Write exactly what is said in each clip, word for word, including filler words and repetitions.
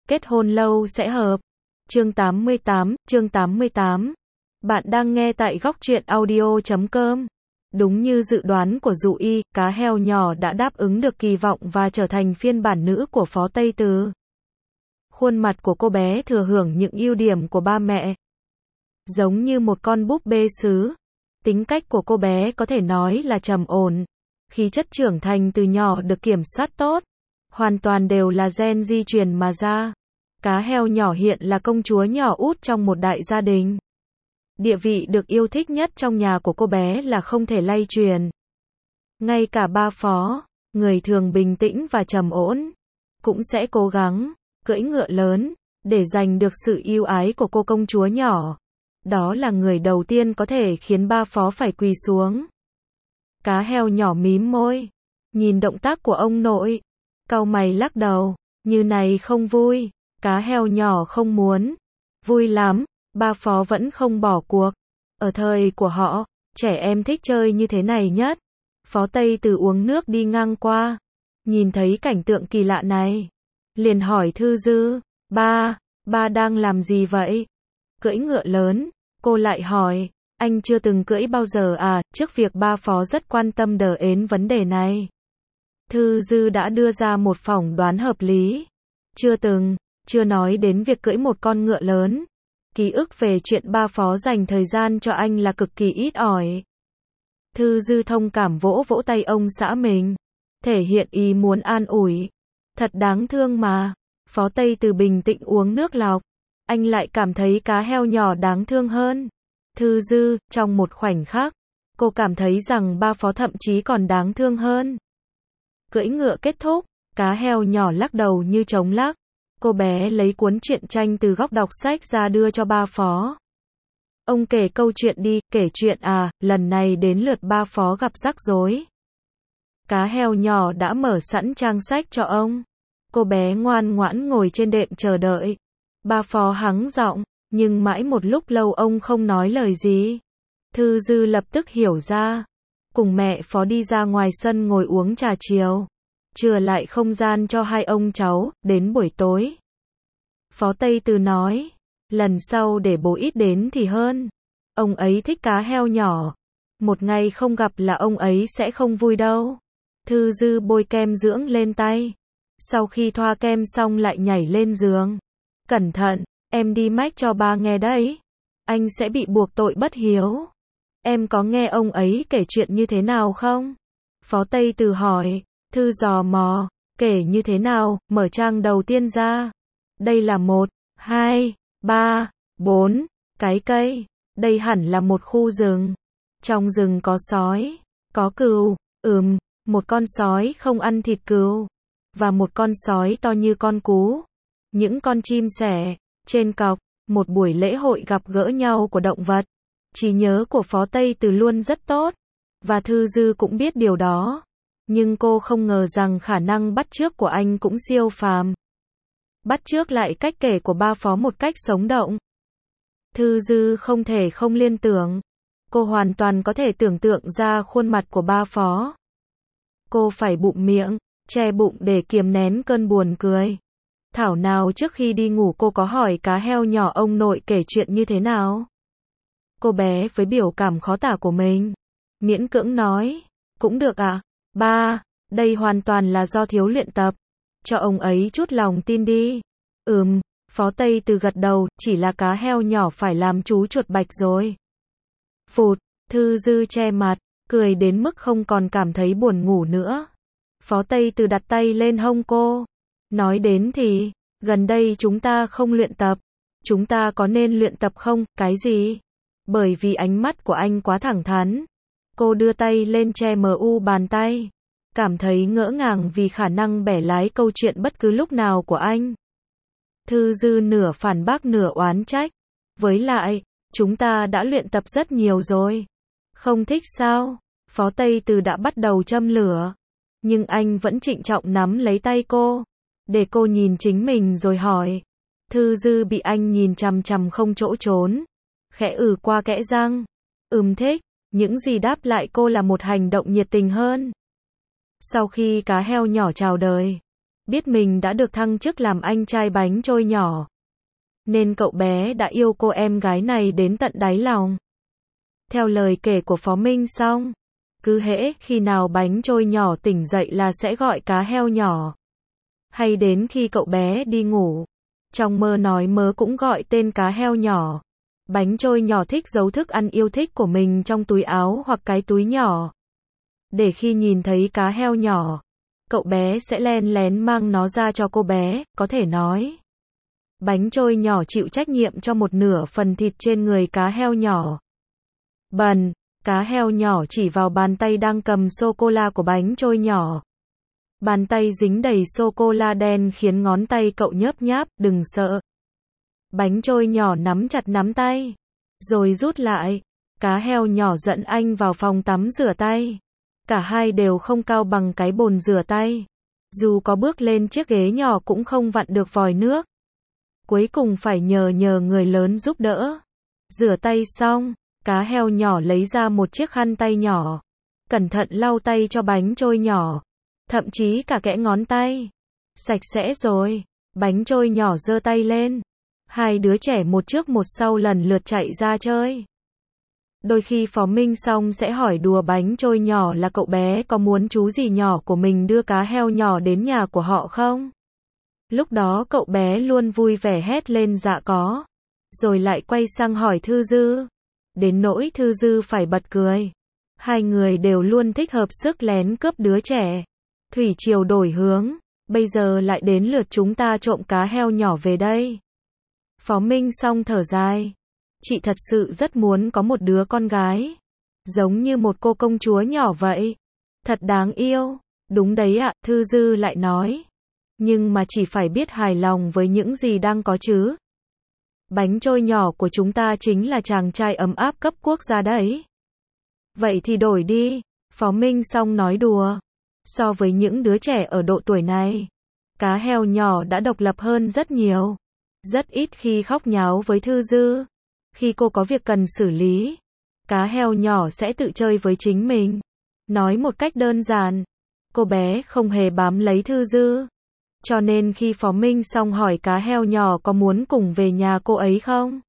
kết hôn lâu sẽ hợp. Chương tám mươi tám, chương tám mươi tám. Bạn đang nghe tại góc truyện audio chấm com. Đúng như dự đoán của Dụ Y, cá heo nhỏ đã đáp ứng được kỳ vọng và trở thành phiên bản nữ của Phó Tây Từ. Khuôn mặt của cô bé thừa hưởng những ưu điểm của ba mẹ. Giống như một con búp bê sứ. Tính cách của cô bé có thể nói là trầm ổn. Khí chất trưởng thành từ nhỏ được kiểm soát tốt. Hoàn toàn đều là gen di truyền mà ra. Cá heo nhỏ hiện là công chúa nhỏ út trong một đại gia đình. Địa vị được yêu thích nhất trong nhà của cô bé là không thể lay truyền. Ngay cả ba Phó, người thường bình tĩnh và trầm ổn, cũng sẽ cố gắng cưỡi ngựa lớn để giành được sự yêu ái của cô công chúa nhỏ. Đó là người đầu tiên có thể khiến ba Phó phải quỳ xuống. Cá heo nhỏ mím môi, nhìn động tác của ông nội, cau mày lắc đầu, như này không vui. Cá heo nhỏ không muốn. Vui lắm, ba Phó vẫn không bỏ cuộc. Ở thời của họ, trẻ em thích chơi như thế này nhất. Phó Tây Từ uống nước đi ngang qua, nhìn thấy cảnh tượng kỳ lạ này, liền hỏi Thư Dư, ba, ba đang làm gì vậy? Cưỡi ngựa lớn, cô lại hỏi, anh chưa từng cưỡi bao giờ à? Trước việc ba Phó rất quan tâm đờ ến vấn đề này, Thư Dư đã đưa ra một phỏng đoán hợp lý. Chưa từng, chưa nói đến việc cưỡi một con ngựa lớn. Ký ức về chuyện ba Phó dành thời gian cho anh là cực kỳ ít ỏi. Thư Dư thông cảm vỗ vỗ tay ông xã mình, thể hiện ý muốn an ủi. Thật đáng thương mà. Phó Tây Từ bình tĩnh uống nước lọc. Anh lại cảm thấy cá heo nhỏ đáng thương hơn. Thư Dư, trong một khoảnh khắc, cô cảm thấy rằng ba Phó thậm chí còn đáng thương hơn. Cưỡi ngựa kết thúc, cá heo nhỏ lắc đầu như trống lắc. Cô bé lấy cuốn truyện tranh từ góc đọc sách ra đưa cho ba Phó. Ông kể câu chuyện đi, kể chuyện à, lần này đến lượt ba Phó gặp rắc rối. Cá heo nhỏ đã mở sẵn trang sách cho ông. Cô bé ngoan ngoãn ngồi trên đệm chờ đợi. Ba Phó hắng giọng, nhưng mãi một lúc lâu ông không nói lời gì. Thư Dư lập tức hiểu ra. Cùng mẹ Phó đi ra ngoài sân ngồi uống trà chiều. Chừa lại không gian cho hai ông cháu, đến buổi tối. Phó Tây Từ nói, lần sau để bố ít đến thì hơn. Ông ấy thích cá heo nhỏ. Một ngày không gặp là ông ấy sẽ không vui đâu. Thư Dư bôi kem dưỡng lên tay. Sau khi thoa kem xong lại nhảy lên giường. Cẩn thận, em đi mách cho ba nghe đấy. Anh sẽ bị buộc tội bất hiếu. Em có nghe ông ấy kể chuyện như thế nào không? Phó Tây Từ hỏi. Thư dò mò, kể như thế nào? Mở trang đầu tiên ra. Đây là một, hai, ba, bốn cái cây. Đây hẳn là một khu rừng. Trong rừng có sói, có cừu, ừm, một con sói không ăn thịt cừu, và một con sói to như con cú. Những con chim sẻ, trên cọc, một buổi lễ hội gặp gỡ nhau của động vật. Trí nhớ của Phó Tây Từ luôn rất tốt, và Thư Dư cũng biết điều đó. Nhưng cô không ngờ rằng khả năng bắt chước của anh cũng siêu phàm. Bắt chước lại cách kể của ba Phó một cách sống động. Thư Dư không thể không liên tưởng. Cô hoàn toàn có thể tưởng tượng ra khuôn mặt của ba Phó. Cô phải bụm miệng, che bụng để kiềm nén cơn buồn cười. Thảo nào trước khi đi ngủ cô có hỏi cá heo nhỏ ông nội kể chuyện như thế nào. Cô bé với biểu cảm khó tả của mình, miễn cưỡng nói, cũng được à? Ba, đây hoàn toàn là do thiếu luyện tập. Cho ông ấy chút lòng tin đi. Ừm, Phó Tây Từ gật đầu, chỉ là cá heo nhỏ phải làm chú chuột bạch rồi. Phụt, Thư Dư che mặt, cười đến mức không còn cảm thấy buồn ngủ nữa. Phó Tây Từ đặt tay lên hông cô. Nói đến thì, gần đây chúng ta không luyện tập. Chúng ta có nên luyện tập không? Cái gì? Bởi vì ánh mắt của anh quá thẳng thắn. Cô đưa tay lên che mờ u bàn tay. Cảm thấy ngỡ ngàng vì khả năng bẻ lái câu chuyện bất cứ lúc nào của anh. Thư Dư nửa phản bác nửa oán trách. Với lại, chúng ta đã luyện tập rất nhiều rồi. Không thích sao? Phó Tây Từ đã bắt đầu châm lửa. Nhưng anh vẫn trịnh trọng nắm lấy tay cô. Để cô nhìn chính mình rồi hỏi. Thư Dư bị anh nhìn chằm chằm không chỗ trốn. Khẽ ừ qua kẽ răng. Ừm thích. Những gì đáp lại cô là một hành động nhiệt tình hơn. Sau khi cá heo nhỏ chào đời, Biết mình đã được thăng chức làm anh trai bánh trôi nhỏ, nên cậu bé đã yêu cô em gái này đến tận đáy lòng. Theo lời kể của Phó Minh Song, cứ hễ khi nào bánh trôi nhỏ tỉnh dậy là sẽ gọi cá heo nhỏ. Hay đến khi cậu bé đi ngủ, trong mơ nói mớ cũng gọi tên cá heo nhỏ. Bánh trôi nhỏ thích giấu thức ăn yêu thích của mình trong túi áo hoặc cái túi nhỏ, để khi nhìn thấy cá heo nhỏ, cậu bé sẽ len lén mang nó ra cho cô bé. Có thể nói, bánh trôi nhỏ chịu trách nhiệm cho một nửa phần thịt trên người cá heo nhỏ. Bần, cá heo nhỏ chỉ vào bàn tay đang cầm sô-cô-la của bánh trôi nhỏ. Bàn tay dính đầy sô-cô-la đen khiến ngón tay cậu nhớp nháp. Đừng sợ. Bánh trôi nhỏ nắm chặt nắm tay, rồi rút lại. Cá heo nhỏ dẫn anh vào phòng tắm rửa tay. Cả hai đều không cao bằng cái bồn rửa tay. Dù có bước lên chiếc ghế nhỏ cũng không vặn được vòi nước. Cuối cùng phải nhờ nhờ người lớn giúp đỡ. Rửa tay xong, cá heo nhỏ lấy ra một chiếc khăn tay nhỏ, cẩn thận lau tay cho bánh trôi nhỏ, thậm chí cả kẽ ngón tay. Sạch sẽ rồi, bánh trôi nhỏ giơ tay lên. Hai đứa trẻ một trước một sau lần lượt chạy ra chơi. Đôi khi Phó Minh Song sẽ hỏi đùa bánh trôi nhỏ là cậu bé có muốn chú gì nhỏ của mình đưa cá heo nhỏ đến nhà của họ không? Lúc đó cậu bé luôn vui vẻ hét lên dạ có. Rồi lại quay sang hỏi Thư Dư. Đến nỗi Thư Dư phải bật cười. Hai người đều luôn thích hợp sức lén cướp đứa trẻ. Thủy triều đổi hướng. Bây giờ lại đến lượt chúng ta trộm cá heo nhỏ về đây. Phó Minh Song thở dài. Chị thật sự rất muốn có một đứa con gái, giống như một cô công chúa nhỏ vậy. Thật đáng yêu. Đúng đấy ạ, Thư Dư lại nói. Nhưng mà chỉ phải biết hài lòng với những gì đang có chứ. Bánh trôi nhỏ của chúng ta chính là chàng trai ấm áp cấp quốc gia đấy. Vậy thì đổi đi, Phó Minh Song nói đùa. So với những đứa trẻ ở độ tuổi này, cá heo nhỏ đã độc lập hơn rất nhiều. Rất ít khi khóc nháo với Thư Dư. Khi cô có việc cần xử lý, cá heo nhỏ sẽ tự chơi với chính mình. Nói một cách đơn giản, cô bé không hề bám lấy Thư Dư. Cho nên khi Phó Minh Song hỏi cá heo nhỏ có muốn cùng về nhà cô ấy không?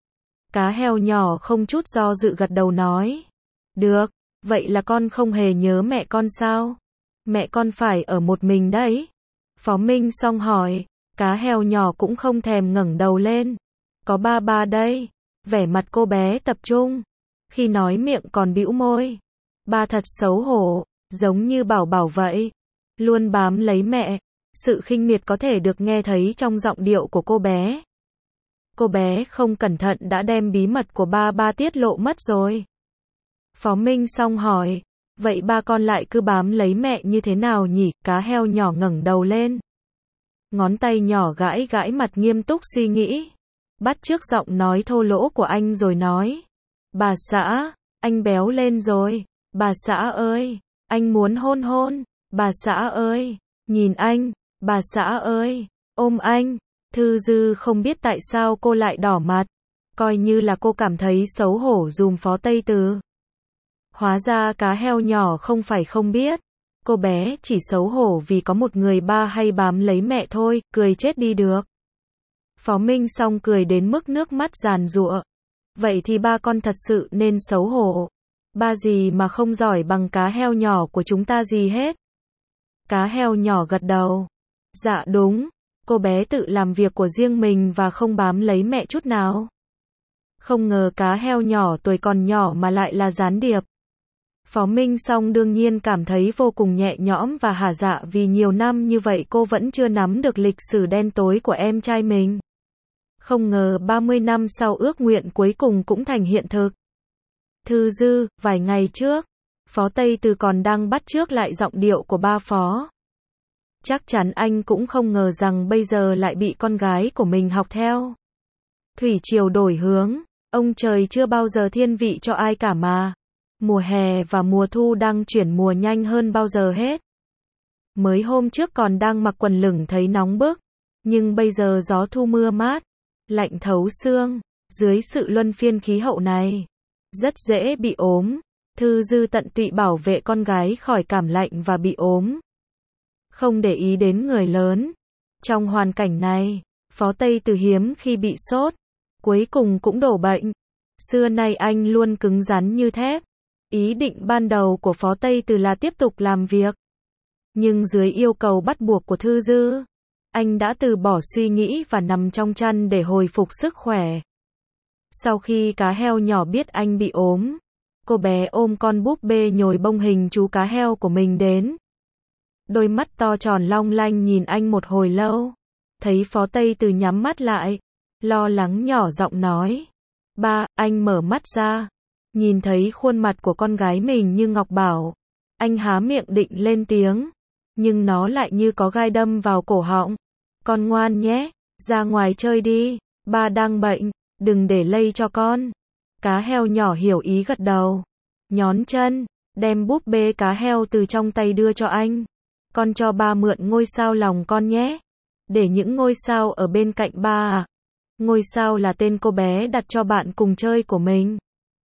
Cá heo nhỏ không chút do dự gật đầu nói. Được, vậy là con không hề nhớ mẹ con sao? Mẹ con phải ở một mình đấy. Phó Minh Song hỏi, cá heo nhỏ cũng không thèm ngẩng đầu lên. Có ba ba đây. Vẻ mặt cô bé tập trung. Khi nói miệng còn bĩu môi. Ba thật xấu hổ, giống như Bảo Bảo vậy. Luôn bám lấy mẹ. Sự khinh miệt có thể được nghe thấy trong giọng điệu của cô bé. Cô bé không cẩn thận đã đem bí mật của ba ba tiết lộ mất rồi. Phó Minh Song hỏi, vậy ba con lại cứ bám lấy mẹ như thế nào nhỉ? Cá heo nhỏ ngẩng đầu lên. Ngón tay nhỏ gãi gãi mặt nghiêm túc suy nghĩ. Bắt chước giọng nói thô lỗ của anh rồi nói. Bà xã, anh béo lên rồi. Bà xã ơi, anh muốn hôn hôn. Bà xã ơi, nhìn anh. Bà xã ơi, ôm anh. Thư Dư không biết tại sao cô lại đỏ mặt. Coi như là cô cảm thấy xấu hổ dùm Phó Tây Từ. Hóa ra cá heo nhỏ không phải không biết. Cô bé chỉ xấu hổ vì có một người ba hay bám lấy mẹ thôi, cười chết đi được. Phó Minh Song cười đến mức nước mắt giàn giụa. Vậy thì ba con thật sự nên xấu hổ. Ba gì mà không giỏi bằng cá heo nhỏ của chúng ta gì hết. Cá heo nhỏ gật đầu. Dạ đúng, cô bé tự làm việc của riêng mình và không bám lấy mẹ chút nào. Không ngờ cá heo nhỏ tuổi còn nhỏ mà lại là gián điệp. Phó Minh Song đương nhiên cảm thấy vô cùng nhẹ nhõm và hả dạ vì nhiều năm như vậy cô vẫn chưa nắm được lịch sử đen tối của em trai mình. Không ngờ ba mươi năm sau ước nguyện cuối cùng cũng thành hiện thực. Thư Dư, vài ngày trước, Phó Tây Từ còn đang bắt chước lại giọng điệu của ba Phó. Chắc chắn anh cũng không ngờ rằng bây giờ lại bị con gái của mình học theo. Thủy triều đổi hướng, ông trời chưa bao giờ thiên vị cho ai cả mà. Mùa hè và mùa thu đang chuyển mùa nhanh hơn bao giờ hết. Mới hôm trước còn đang mặc quần lửng thấy nóng bức, nhưng bây giờ gió thu mưa mát, lạnh thấu xương. Dưới sự luân phiên khí hậu này, rất dễ bị ốm. Thư Dư tận tụy bảo vệ con gái khỏi cảm lạnh và bị ốm. không để ý đến người lớn. Trong hoàn cảnh này, Phó Tây Từ hiếm khi bị sốt, cuối cùng cũng đổ bệnh. Xưa nay anh luôn cứng rắn như thép. Ý định ban đầu của Phó Tây Từ là tiếp tục làm việc. Nhưng dưới yêu cầu bắt buộc của Thư Dư, anh đã từ bỏ suy nghĩ và nằm trong chăn để hồi phục sức khỏe. Sau khi cá heo nhỏ biết anh bị ốm, cô bé ôm con búp bê nhồi bông hình chú cá heo của mình đến. Đôi mắt to tròn long lanh nhìn anh một hồi lâu. Thấy Phó Tây Từ nhắm mắt lại, lo lắng nhỏ giọng nói. Ba, anh mở mắt ra. Nhìn thấy khuôn mặt của con gái mình như ngọc bảo. Anh há miệng định lên tiếng. Nhưng nó lại như có gai đâm vào cổ họng. Con ngoan nhé, ra ngoài chơi đi. Ba đang bệnh, đừng để lây cho con. Cá heo nhỏ hiểu ý gật đầu. Nhón chân, đem búp bê cá heo từ trong tay đưa cho anh. Con cho ba mượn ngôi sao lòng con nhé. Để những ngôi sao ở bên cạnh ba à. Ngôi sao là tên cô bé đặt cho bạn cùng chơi của mình.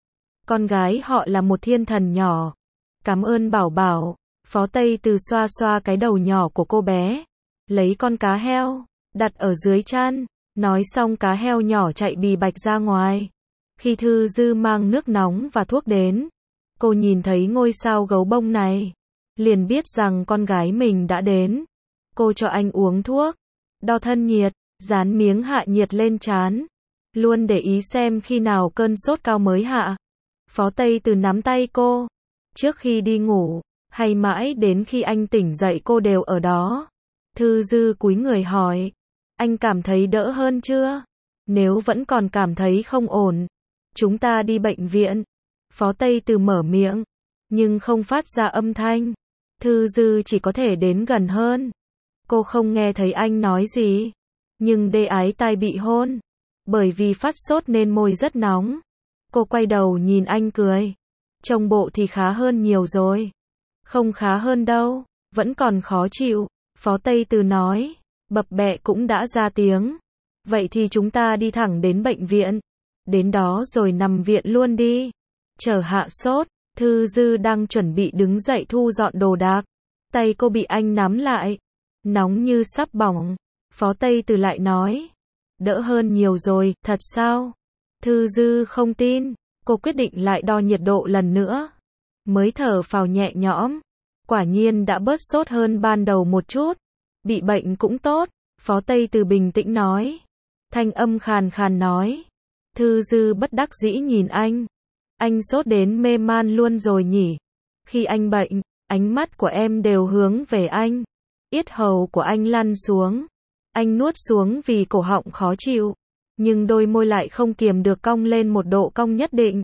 Con gái họ là một thiên thần nhỏ. Cảm ơn bảo bảo. Phó Tây Từ xoa xoa cái đầu nhỏ của cô bé. Lấy con cá heo, đặt ở dưới chăn. Nói xong cá heo nhỏ chạy bì bạch ra ngoài. Khi Thư Dư mang nước nóng và thuốc đến, cô nhìn thấy ngôi sao gấu bông này, liền biết rằng con gái mình đã đến. Cô cho anh uống thuốc, đo thân nhiệt, dán miếng hạ nhiệt lên trán, luôn để ý xem khi nào cơn sốt cao mới hạ. Phó Tây Từ nắm tay cô, trước khi đi ngủ, hay mãi đến khi anh tỉnh dậy cô đều ở đó. Thư Dư cúi người hỏi, anh cảm thấy đỡ hơn chưa? Nếu vẫn còn cảm thấy không ổn, chúng ta đi bệnh viện. Phó Tây Từ mở miệng, nhưng không phát ra âm thanh. Thư Dư chỉ có thể đến gần hơn. Cô không nghe thấy anh nói gì, nhưng đê ái tai bị hôn. Bởi vì phát sốt nên môi rất nóng. Cô quay đầu nhìn anh cười. Trông bộ thì khá hơn nhiều rồi. Không khá hơn đâu, vẫn còn khó chịu. Phó Tây Từ nói, bập bẹ cũng đã ra tiếng. Vậy thì chúng ta đi thẳng đến bệnh viện. Đến đó rồi nằm viện luôn đi. Chờ hạ sốt. Thư Dư đang chuẩn bị đứng dậy thu dọn đồ đạc. Tay cô bị anh nắm lại. Nóng như sắp bỏng. Phó Tây Từ lại nói, đỡ hơn nhiều rồi, thật sao? Thư Dư không tin. Cô quyết định lại đo nhiệt độ lần nữa. Mới thở phào nhẹ nhõm. Quả nhiên đã bớt sốt hơn ban đầu một chút. Bị bệnh cũng tốt. Phó Tây Từ bình tĩnh nói. Thanh âm khàn khàn nói. Thư Dư bất đắc dĩ nhìn anh. Anh sốt đến mê man luôn rồi nhỉ? Khi anh bệnh, ánh mắt của em đều hướng về anh. Yết hầu của anh lăn xuống. Anh nuốt xuống vì cổ họng khó chịu. Nhưng đôi môi lại không kiềm được cong lên một độ cong nhất định.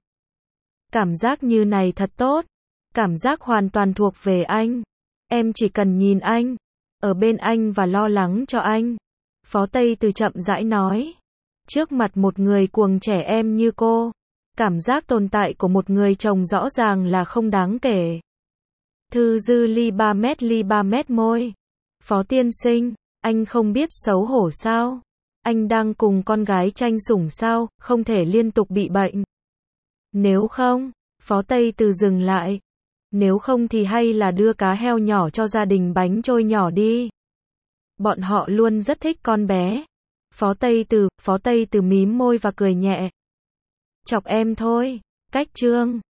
Cảm giác như này thật tốt. Cảm giác hoàn toàn thuộc về anh. Em chỉ cần nhìn anh, ở bên anh và lo lắng cho anh. Phó Tây Từ chậm rãi nói. Trước mặt một người cuồng trẻ em như cô, cảm giác tồn tại của một người chồng rõ ràng là không đáng kể. Thư Dư ly ba mét ly ba mét môi. Phó tiên sinh, anh không biết xấu hổ sao? Anh đang cùng con gái tranh sủng sao, không thể liên tục bị bệnh. Nếu không, Phó Tây Từ dừng lại. Nếu không thì hay là đưa cá heo nhỏ cho gia đình bánh trôi nhỏ đi. Bọn họ luôn rất thích con bé. Phó Tây Từ, Phó Tây Từ mím môi và cười nhẹ. Chọc em thôi. Cách chương